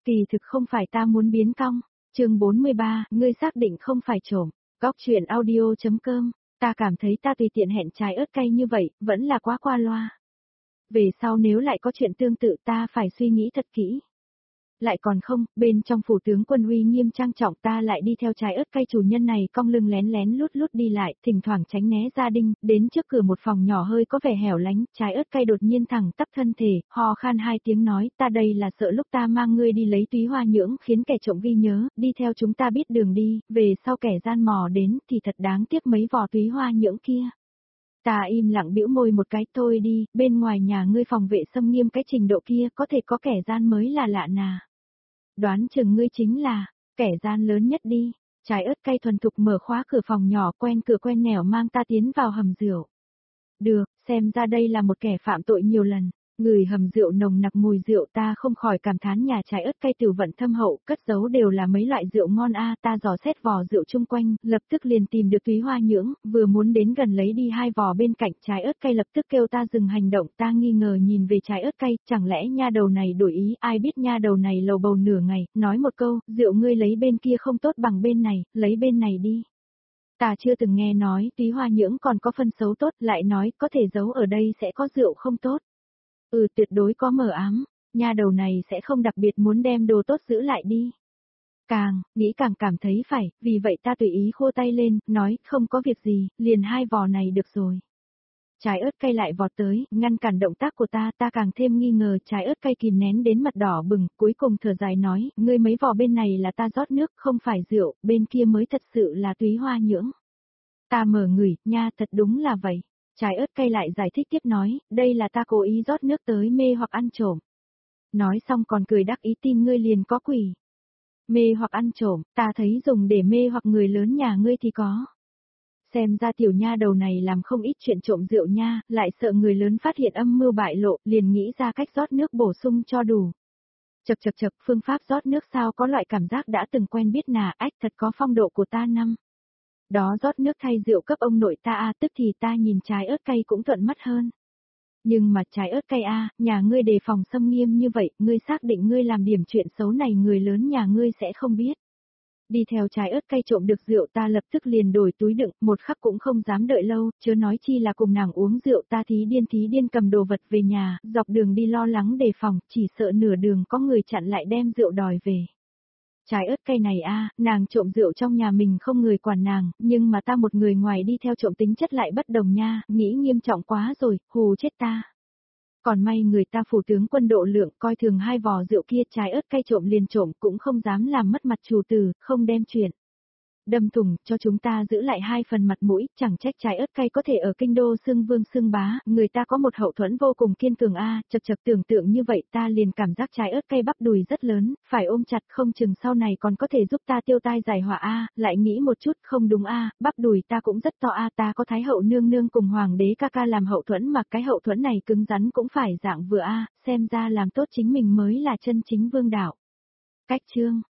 Kỳ thực không phải ta muốn biến cong. Chương 43, ngươi xác định không phải trộm. Góc truyện audio.com. Ta cảm thấy ta tùy tiện hẹn trái ớt cay như vậy, vẫn là quá qua loa. Về sau nếu lại có chuyện tương tự ta phải suy nghĩ thật kỹ. Lại còn không, bên trong phủ tướng quân uy nghiêm trang trọng ta lại đi theo trái ớt cay chủ nhân này cong lưng lén lén lút lút đi lại, thỉnh thoảng tránh né gia đình, đến trước cửa một phòng nhỏ hơi có vẻ hẻo lánh, trái ớt cay đột nhiên thẳng tắp thân thể, hò khan hai tiếng nói, ta đây là sợ lúc ta mang ngươi đi lấy túy hoa nhưỡng khiến kẻ trộm ghi nhớ, đi theo chúng ta biết đường đi, về sau kẻ gian mò đến thì thật đáng tiếc mấy vò túy hoa nhưỡng kia. Ta im lặng bĩu môi một cái thôi đi, bên ngoài nhà ngươi phòng vệ xâm nghiêm cái trình độ kia có thể có kẻ gian mới là lạ nà. Đoán chừng ngươi chính là, kẻ gian lớn nhất đi, trái ớt cay thuần thục mở khóa cửa phòng nhỏ quen cửa quen nẻo mang ta tiến vào hầm rượu. Được, xem ra đây là một kẻ phạm tội nhiều lần. Người hầm rượu nồng nặc mùi rượu ta không khỏi cảm thán nhà trái ớt cay tiểu vận thâm hậu, cất giấu đều là mấy loại rượu ngon ta dò xét vò rượu chung quanh, lập tức liền tìm được túy hoa nhưỡng, vừa muốn đến gần lấy đi hai vò bên cạnh trái ớt cay lập tức kêu ta dừng hành động, ta nghi ngờ nhìn về trái ớt cay, chẳng lẽ nha đầu này đổi ý, ai biết nha đầu này lầu bầu nửa ngày, nói một câu, rượu ngươi lấy bên kia không tốt bằng bên này, lấy bên này đi. Ta chưa từng nghe nói túy hoa nhưỡng còn có phân xấu tốt, lại nói có thể giấu ở đây sẽ có rượu không tốt. Tuyệt đối có mờ ám, nha đầu này sẽ không đặc biệt muốn đem đồ tốt giữ lại đi. Càng, nghĩ càng cảm thấy phải, vì vậy ta tùy ý khua tay lên, nói, không có việc gì, liền hai vò này được rồi. Trái ớt cay lại vọt tới, ngăn cản động tác của ta càng thêm nghi ngờ trái ớt cay kìm nén đến mặt đỏ bừng, cuối cùng thở dài nói, ngươi mấy vò bên này là ta rót nước, không phải rượu, bên kia mới thật sự là túy hoa nhưỡng. Ta mở ngửi, nha thật đúng là vậy. Trái ớt cay lại giải thích tiếp nói, đây là ta cố ý rót nước tới mê hoặc ăn trộm. Nói xong còn cười đắc ý tin ngươi liền có quỷ. Mê hoặc ăn trộm, ta thấy dùng để mê hoặc người lớn nhà ngươi thì có. Xem ra tiểu nha đầu này làm không ít chuyện trộm rượu nha, lại sợ người lớn phát hiện âm mưu bại lộ, liền nghĩ ra cách rót nước bổ sung cho đủ. Chậc, phương pháp rót nước sao có loại cảm giác đã từng quen biết ách thật có phong độ của ta năm. Đó rót nước thay rượu cấp ông nội ta tức thì ta nhìn trái ớt cay cũng thuận mắt hơn. Nhưng mà trái ớt cay nhà ngươi đề phòng xâm nghiêm như vậy, ngươi xác định ngươi làm điểm chuyện xấu này người lớn nhà ngươi sẽ không biết. Đi theo trái ớt cay trộm được rượu ta lập tức liền đổi túi đựng, một khắc cũng không dám đợi lâu, chớ nói chi là cùng nàng uống rượu ta thí điên cầm đồ vật về nhà, dọc đường đi lo lắng đề phòng, chỉ sợ nửa đường có người chặn lại đem rượu đòi về. Trái ớt cay này nàng trộm rượu trong nhà mình không người quản nàng, nhưng mà ta một người ngoài đi theo trộm tính chất lại bất đồng nha, nghĩ nghiêm trọng quá rồi, hù chết ta. Còn may người ta phủ tướng quân độ lượng coi thường hai vò rượu kia trái ớt cay trộm liền trộm cũng không dám làm mất mặt chủ tử, không đem chuyện. Đâm thủng cho chúng ta giữ lại hai phần mặt mũi, chẳng trách trái ớt cay có thể ở kinh đô xưng vương xưng bá, người ta có một hậu thuẫn vô cùng kiên cường chật tưởng tượng như vậy ta liền cảm giác trái ớt cay bắp đùi rất lớn, phải ôm chặt không chừng sau này còn có thể giúp ta tiêu tai giải họa lại nghĩ một chút không đúng bắp đùi ta cũng rất to ta có thái hậu nương nương cùng hoàng đế ca làm hậu thuẫn mà cái hậu thuẫn này cứng rắn cũng phải dạng vừa xem ra làm tốt chính mình mới là chân chính vương đạo. Cách chương